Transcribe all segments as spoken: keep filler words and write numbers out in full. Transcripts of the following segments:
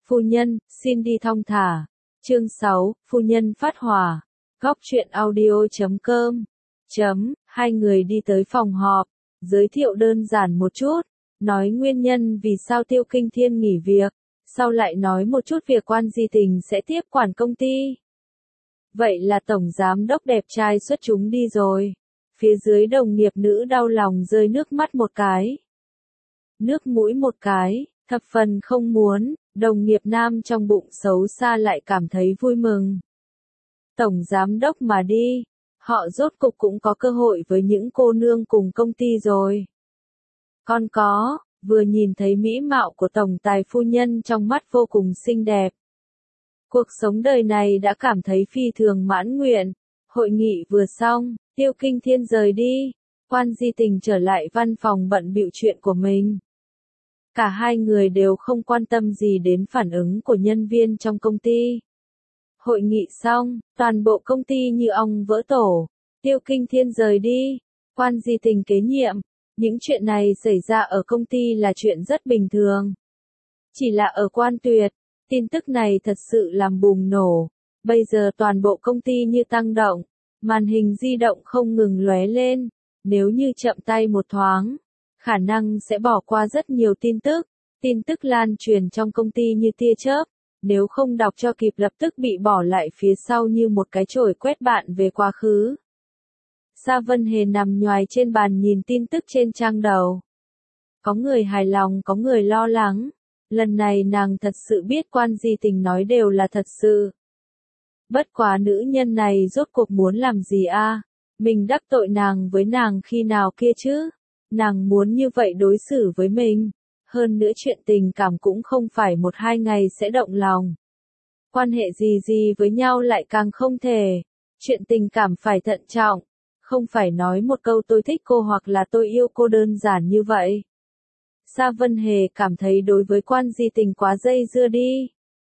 Phu nhân, xin đi thong thả. Chương sáu, Phu nhân phát hỏa. Góc truyện audio chấm com. Chấm, hai người đi tới phòng họp, giới thiệu đơn giản một chút, nói nguyên nhân vì sao Tiêu Kinh Thiên nghỉ việc, sau lại nói một chút việc Quan Di Tình sẽ tiếp quản công ty. Vậy là tổng giám đốc đẹp trai xuất chúng đi rồi. Phía dưới đồng nghiệp nữ đau lòng rơi nước mắt một cái. Nước mũi một cái, thập phần không muốn, đồng nghiệp nam trong bụng xấu xa lại cảm thấy vui mừng. Tổng giám đốc mà đi, họ rốt cục cũng có cơ hội với những cô nương cùng công ty rồi. Còn có, vừa nhìn thấy mỹ mạo của tổng tài phu nhân trong mắt vô cùng xinh đẹp. Cuộc sống đời này đã cảm thấy phi thường mãn nguyện. Hội nghị vừa xong, Tiêu Kinh Thiên rời đi, Quan Di Tình trở lại văn phòng bận bịu chuyện của mình. Cả hai người đều không quan tâm gì đến phản ứng của nhân viên trong công ty. Hội nghị xong, toàn bộ công ty như ong vỡ tổ. Tiêu Kinh Thiên rời đi, Quan Di Tình kế nhiệm. Những chuyện này xảy ra ở công ty là chuyện rất bình thường. Chỉ là ở Quan Tuyệt, tin tức này thật sự làm bùng nổ. Bây giờ toàn bộ công ty như tăng động, màn hình di động không ngừng lóe lên. Nếu như chậm tay một thoáng, khả năng sẽ bỏ qua rất nhiều tin tức. Tin tức lan truyền trong công ty như tia chớp. Nếu không đọc cho kịp lập tức bị bỏ lại phía sau như một cái chổi quét bạn về quá khứ. Sa Vân Hề nằm nhoài trên bàn nhìn tin tức trên trang đầu. Có người hài lòng, có người lo lắng. Lần này nàng thật sự biết Quan Di Tình nói đều là thật sự. Bất quá nữ nhân này rốt cuộc muốn làm gì a? À? Mình đắc tội nàng với nàng khi nào kia chứ? Nàng muốn như vậy đối xử với mình. Hơn nữa chuyện tình cảm cũng không phải một hai ngày sẽ động lòng. Quan hệ gì gì với nhau lại càng không thể. Chuyện tình cảm phải thận trọng. Không phải nói một câu tôi thích cô hoặc là tôi yêu cô đơn giản như vậy. Sa Vân Hề cảm thấy đối với Quan Di Tình quá dây dưa đi.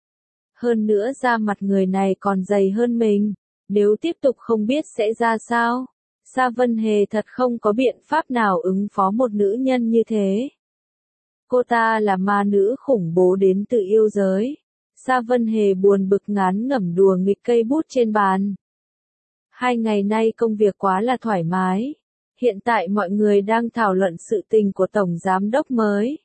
Hơn nữa da mặt người này còn dày hơn mình. Nếu tiếp tục không biết sẽ ra sao. Sa Vân Hề thật không có biện pháp nào ứng phó một nữ nhân như thế. Cô ta là ma nữ khủng bố đến từ yêu giới. Sa Vân Hề buồn bực ngán ngẩm đùa nghịch cây bút trên bàn. Hai ngày nay công việc quá là thoải mái. Hiện tại mọi người đang thảo luận sự tình của tổng giám đốc mới.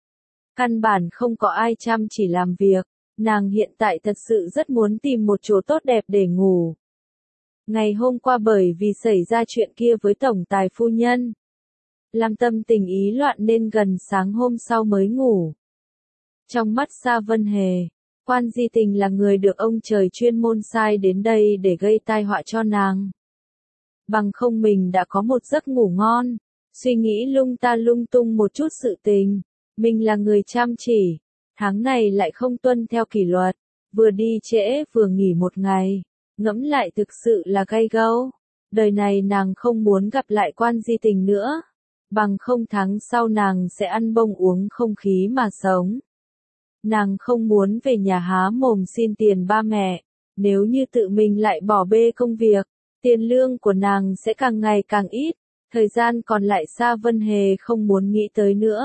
Căn bản không có ai chăm chỉ làm việc. Nàng hiện tại thật sự rất muốn tìm một chỗ tốt đẹp để ngủ. Ngày hôm qua bởi vì xảy ra chuyện kia với tổng tài phu nhân, làm tâm tình ý loạn nên gần sáng hôm sau mới ngủ. Trong mắt Sa Vân Hề, Quan Di Tình là người được ông trời chuyên môn sai đến đây để gây tai họa cho nàng. Bằng không mình đã có một giấc ngủ ngon, suy nghĩ lung ta lung tung một chút sự tình. Mình là người chăm chỉ, tháng này lại không tuân theo kỷ luật, vừa đi trễ vừa nghỉ một ngày, ngẫm lại thực sự là gay gâu. Đời này nàng không muốn gặp lại Quan Di Tình nữa. Bằng không tháng sau nàng sẽ ăn bông uống không khí mà sống. Nàng không muốn về nhà há mồm xin tiền ba mẹ. Nếu như tự mình lại bỏ bê công việc, tiền lương của nàng sẽ càng ngày càng ít. Thời gian còn lại Sa Vân Hề không muốn nghĩ tới nữa.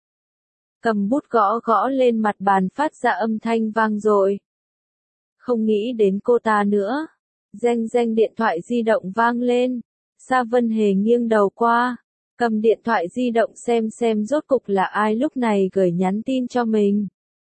Cầm bút gõ gõ lên mặt bàn phát ra âm thanh vang dội. Không nghĩ đến cô ta nữa. Reng reng điện thoại di động vang lên. Sa Vân Hề nghiêng đầu qua. Cầm điện thoại di động xem xem rốt cục là ai lúc này gửi nhắn tin cho mình.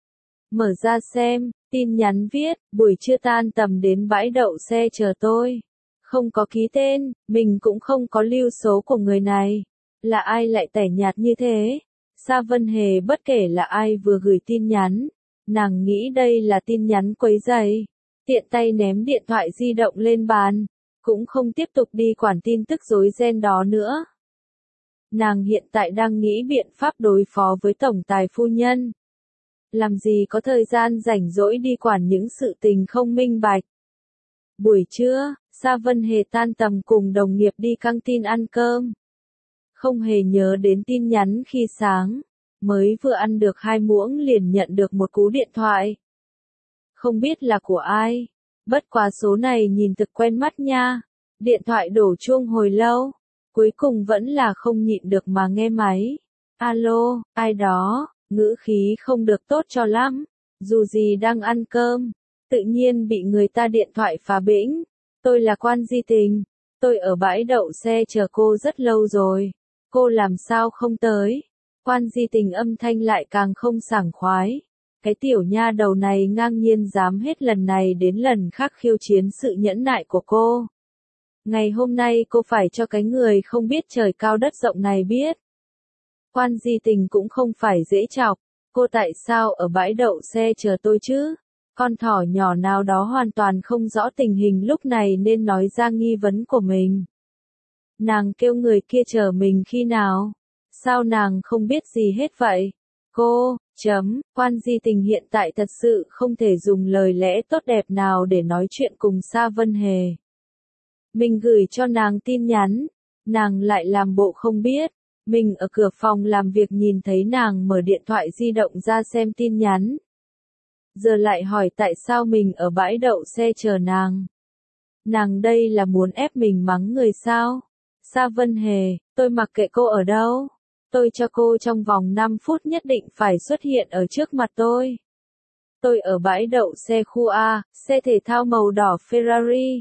Mở ra xem, tin nhắn viết, buổi trưa tan tầm đến bãi đậu xe chờ tôi. Không có ký tên, mình cũng không có lưu số của người này. Là ai lại tẻ nhạt như thế? Sa Vân Hề bất kể là ai vừa gửi tin nhắn. Nàng nghĩ đây là tin nhắn quấy rầy. Tiện tay ném điện thoại di động lên bàn. Cũng không tiếp tục đi quản tin tức rối ren đó nữa. Nàng hiện tại đang nghĩ biện pháp đối phó với tổng tài phu nhân. Làm gì có thời gian rảnh rỗi đi quản những sự tình không minh bạch. Buổi trưa, Sa Vân Hề tan tầm cùng đồng nghiệp đi căng tin ăn cơm. Không hề nhớ đến tin nhắn khi sáng. Mới vừa ăn được hai muỗng liền nhận được một cú điện thoại. Không biết là của ai. Bất quá số này nhìn thực quen mắt nha. Điện thoại đổ chuông hồi lâu. Cuối cùng vẫn là không nhịn được mà nghe máy. Alo, ai đó, ngữ khí không được tốt cho lắm. dù gì đang ăn cơm, tự nhiên bị người ta điện thoại phá bĩnh. Tôi là Quan Di Tình, tôi ở bãi đậu xe chờ cô rất lâu rồi, cô làm sao không tới? Quan Di Tình âm thanh lại càng không sảng khoái. Cái tiểu nha đầu này ngang nhiên dám hết lần này đến lần khác khiêu chiến sự nhẫn nại của cô. Ngày hôm nay cô phải cho cái người không biết trời cao đất rộng này biết. Quan Di Tình cũng không phải dễ chọc, cô tại sao ở bãi đậu xe chờ tôi chứ? Con thỏ nhỏ nào đó hoàn toàn không rõ tình hình lúc này nên nói ra nghi vấn của mình. Nàng kêu người kia chờ mình khi nào? Sao nàng không biết gì hết vậy? Cô, chấm, Quan Di Tình hiện tại thật sự không thể dùng lời lẽ tốt đẹp nào để nói chuyện cùng Sa Vân Hề. Mình gửi cho nàng tin nhắn, nàng lại làm bộ không biết. Mình ở cửa phòng làm việc nhìn thấy nàng mở điện thoại di động ra xem tin nhắn. Giờ lại hỏi tại sao mình ở bãi đậu xe chờ nàng. Nàng đây là muốn ép mình mắng người sao? Sa Vân Hề, tôi mặc kệ cô ở đâu. Tôi cho cô trong vòng năm phút nhất định phải xuất hiện ở trước mặt tôi. Tôi ở bãi đậu xe khu A, xe thể thao màu đỏ Ferrari.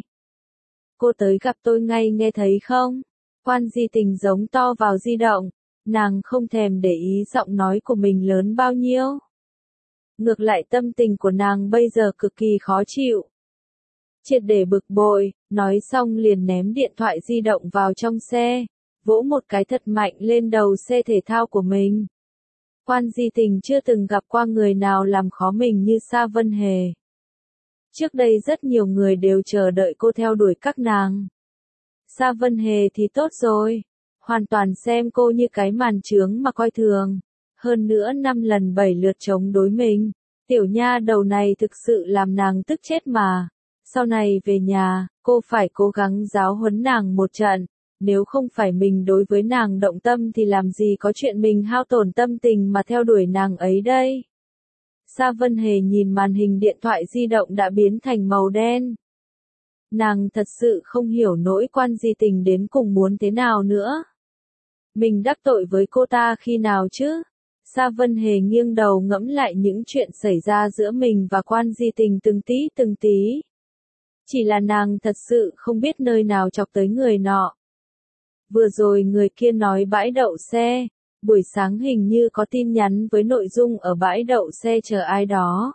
Cô tới gặp tôi ngay nghe thấy không? Quan Di Tình giống to vào di động, nàng không thèm để ý giọng nói của mình lớn bao nhiêu. Ngược lại tâm tình của nàng bây giờ cực kỳ khó chịu. Triệt để bực bội, nói xong liền ném điện thoại di động vào trong xe, vỗ một cái thật mạnh lên đầu xe thể thao của mình. Quan Di Tình chưa từng gặp qua người nào làm khó mình như Sa Vân Hề. Trước đây rất nhiều người đều chờ đợi cô theo đuổi các nàng. Sa Vân Hề thì tốt rồi, hoàn toàn xem cô như cái màn chướng mà coi thường. Hơn nữa năm lần bảy lượt chống đối mình, tiểu nha đầu này thực sự làm nàng tức chết mà. Sau này về nhà, cô phải cố gắng giáo huấn nàng một trận, nếu không phải mình đối với nàng động tâm thì làm gì có chuyện mình hao tổn tâm tình mà theo đuổi nàng ấy đây. Sa Vân Hề nhìn màn hình điện thoại di động đã biến thành màu đen. Nàng thật sự không hiểu nỗi Quan Di Tình đến cùng muốn thế nào nữa. Mình đắc tội với cô ta khi nào chứ? Sa Vân Hề nghiêng đầu ngẫm lại những chuyện xảy ra giữa mình và Quan Di Tình từng tí từng tí. Chỉ là nàng thật sự không biết nơi nào chọc tới người nọ. Vừa rồi người kia nói bãi đậu xe, buổi sáng hình như có tin nhắn với nội dung ở bãi đậu xe chờ ai đó.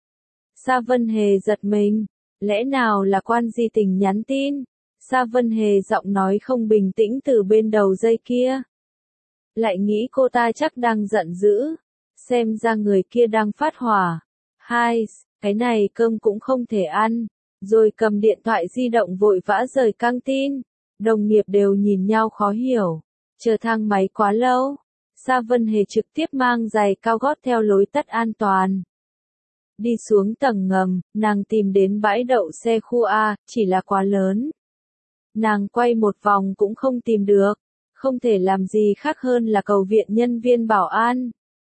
Sa Vân Hề giật mình, lẽ nào là Quan Di Tình nhắn tin? Sa Vân Hề giọng nói không bình tĩnh từ bên đầu dây kia. Lại nghĩ cô ta chắc đang giận dữ, xem ra người kia đang phát hỏa. Hai, cái này cơm cũng không thể ăn, rồi cầm điện thoại di động vội vã rời căng tin. Đồng nghiệp đều nhìn nhau khó hiểu, chờ thang máy quá lâu. Sa Vân Hề trực tiếp mang giày cao gót theo lối tắt an toàn. Đi xuống tầng ngầm, nàng tìm đến bãi đậu xe khu A, chỉ là quá lớn. Nàng quay một vòng cũng không tìm được, không thể làm gì khác hơn là cầu viện nhân viên bảo an.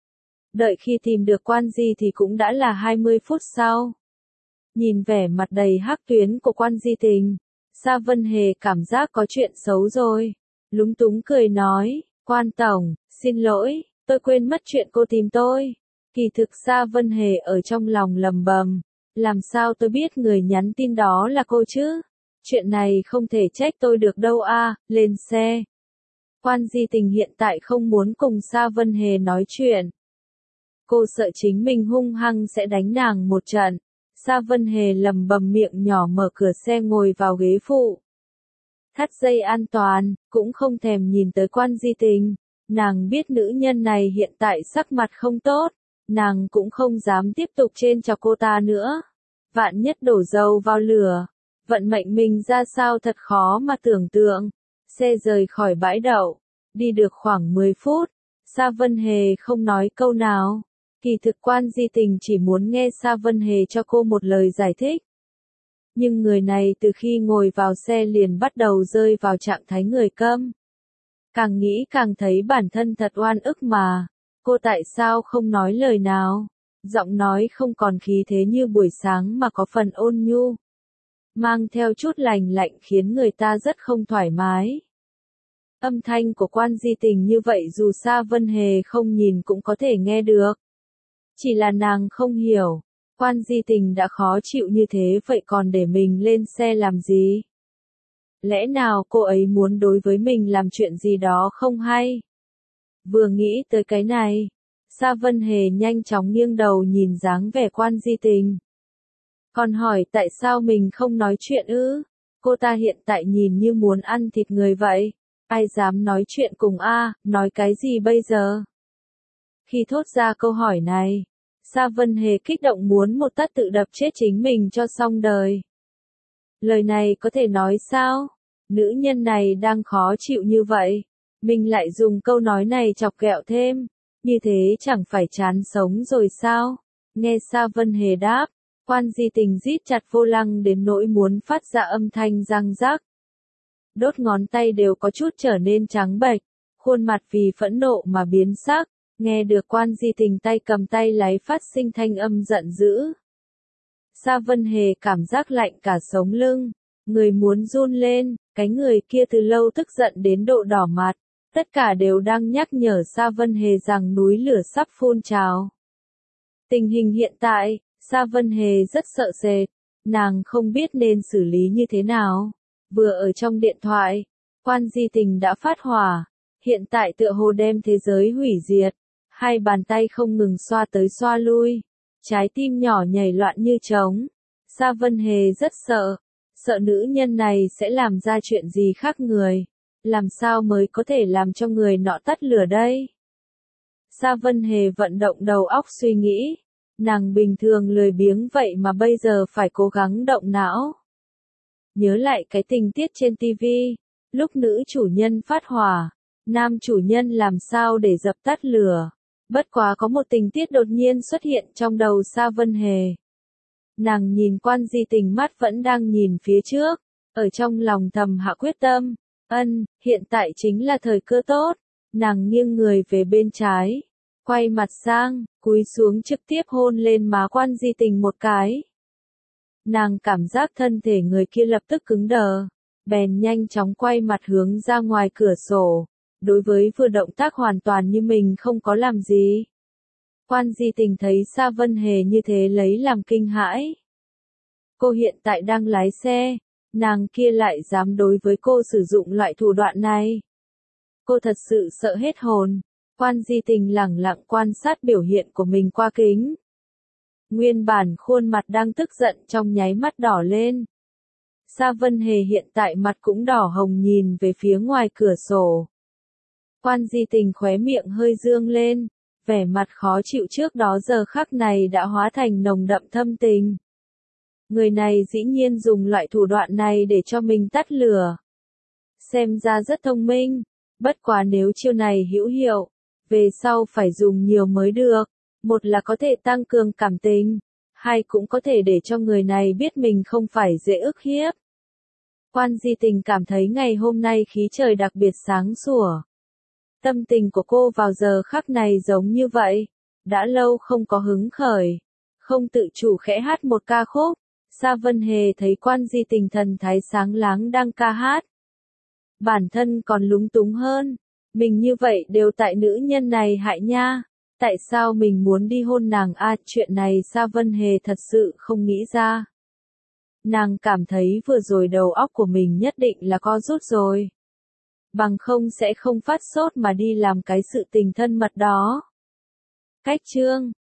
Đợi khi tìm được Quan Di thì cũng đã là hai mươi phút sau. Nhìn vẻ mặt đầy hắc tuyến của Quan Di Tình, Sa Vân Hề cảm giác có chuyện xấu rồi. Lúng túng cười nói, Quan Tổng, xin lỗi, tôi quên mất chuyện cô tìm tôi. Kỳ thực Sa Vân Hề ở trong lòng lầm bầm, làm sao tôi biết người nhắn tin đó là cô chứ? Chuyện này không thể trách tôi được đâu a, à, lên xe. Quan Di Tình hiện tại không muốn cùng Sa Vân Hề nói chuyện. Cô sợ chính mình hung hăng sẽ đánh nàng một trận. Sa Vân Hề lầm bầm miệng nhỏ mở cửa xe ngồi vào ghế phụ. Thắt dây an toàn, cũng không thèm nhìn tới Quan Di Tình. Nàng biết nữ nhân này hiện tại sắc mặt không tốt, nàng cũng không dám tiếp tục trêu chọc cô ta nữa. Vạn nhất đổ dầu vào lửa, vận mệnh mình ra sao thật khó mà tưởng tượng. Xe rời khỏi bãi đậu, đi được khoảng mười phút, Sa Vân Hề không nói câu nào. Kỳ thực Quan Di Tình chỉ muốn nghe Sa Vân Hề cho cô một lời giải thích. Nhưng người này từ khi ngồi vào xe liền bắt đầu rơi vào trạng thái người câm. Càng nghĩ càng thấy bản thân thật oan ức mà. Cô tại sao không nói lời nào? Giọng nói không còn khí thế như buổi sáng mà có phần ôn nhu. Mang theo chút lành lạnh khiến người ta rất không thoải mái. Âm thanh của Quan Di Tình như vậy dù Sa Vân Hề không nhìn cũng có thể nghe được. Chỉ là nàng không hiểu, Quan Di Tình đã khó chịu như thế vậy còn để mình lên xe làm gì? Lẽ nào cô ấy muốn đối với mình làm chuyện gì đó không hay? Vừa nghĩ tới cái này, Sa Vân Hề nhanh chóng nghiêng đầu nhìn dáng vẻ Quan Di Tình. Còn hỏi tại sao mình không nói chuyện ư? Cô ta hiện tại nhìn như muốn ăn thịt người vậy. Ai dám nói chuyện cùng a, nói cái gì bây giờ? Khi thốt ra câu hỏi này, Sa Vân Hề kích động muốn một tát tự đập chết chính mình cho xong đời. Lời này có thể nói sao? Nữ nhân này đang khó chịu như vậy, mình lại dùng câu nói này chọc ghẹo thêm, như thế chẳng phải chán sống rồi sao? Nghe Sa Vân Hề đáp, Quan Di Tình rít chặt vô lăng đến nỗi muốn phát ra âm thanh răng rắc. Đốt ngón tay đều có chút trở nên trắng bệch, khuôn mặt vì phẫn nộ mà biến sắc, nghe được Quan Di Tình tay cầm tay lái phát sinh thanh âm giận dữ. Sa Vân Hề cảm giác lạnh cả sống lưng, người muốn run lên, cái người kia từ lâu tức giận đến độ đỏ mặt, tất cả đều đang nhắc nhở Sa Vân Hề rằng núi lửa sắp phun trào. Tình hình hiện tại, Sa Vân Hề rất sợ sệt, nàng không biết nên xử lý như thế nào. Vừa ở trong điện thoại, Quan Di Tình đã phát hỏa, hiện tại tựa hồ đem thế giới hủy diệt, hai bàn tay không ngừng xoa tới xoa lui, trái tim nhỏ nhảy loạn như trống. Sa Vân Hề rất sợ, sợ nữ nhân này sẽ làm ra chuyện gì khác người, làm sao mới có thể làm cho người nọ tắt lửa đây? Sa Vân Hề vận động đầu óc suy nghĩ, nàng bình thường lười biếng vậy mà bây giờ phải cố gắng động não. Nhớ lại cái tình tiết trên ti vi, lúc nữ chủ nhân phát hỏa, nam chủ nhân làm sao để dập tắt lửa. Bất quá có một tình tiết đột nhiên xuất hiện trong đầu Sa Vân Hề. Nàng nhìn Quan Di Tình mắt vẫn đang nhìn phía trước, ở trong lòng thầm hạ quyết tâm, ân, hiện tại chính là thời cơ tốt. Nàng nghiêng người về bên trái, quay mặt sang, cúi xuống trực tiếp hôn lên má Quan Di Tình một cái. Nàng cảm giác thân thể người kia lập tức cứng đờ, bèn nhanh chóng quay mặt hướng ra ngoài cửa sổ, đối với vừa động tác hoàn toàn như mình không có làm gì. Quan Di Tình thấy Sa Vân Hề như thế lấy làm kinh hãi. Cô hiện tại đang lái xe, nàng kia lại dám đối với cô sử dụng loại thủ đoạn này. Cô thật sự sợ hết hồn. Quan Di Tình lẳng lặng quan sát biểu hiện của mình qua kính. Nguyên bản khuôn mặt đang tức giận trong nháy mắt đỏ lên. Sa Vân Hề hiện tại mặt cũng đỏ hồng nhìn về phía ngoài cửa sổ. Quan Di Tình khóe miệng hơi dương lên, vẻ mặt khó chịu trước đó giờ khắc này đã hóa thành nồng đậm thâm tình. Người này dĩ nhiên dùng loại thủ đoạn này để cho mình tắt lửa. Xem ra rất thông minh, bất quá nếu chiêu này hữu hiệu, về sau phải dùng nhiều mới được. Một là có thể tăng cường cảm tình, hai cũng có thể để cho người này biết mình không phải dễ ức hiếp. Quan Di Tình cảm thấy ngày hôm nay khí trời đặc biệt sáng sủa. Tâm tình của cô vào giờ khắc này giống như vậy, đã lâu không có hứng khởi, không tự chủ khẽ hát một ca khúc. Sa Vân Hề thấy Quan Di Tình thần thái sáng láng đang ca hát. Bản thân còn lúng túng hơn, mình như vậy đều tại nữ nhân này hại nha. Tại sao mình muốn đi hôn nàng a? À, chuyện này Sa Vân Hề thật sự không nghĩ ra. Nàng cảm thấy vừa rồi đầu óc của mình nhất định là co rút rồi. Bằng không sẽ không phát sốt mà đi làm cái sự tình thân mật đó. Cách chương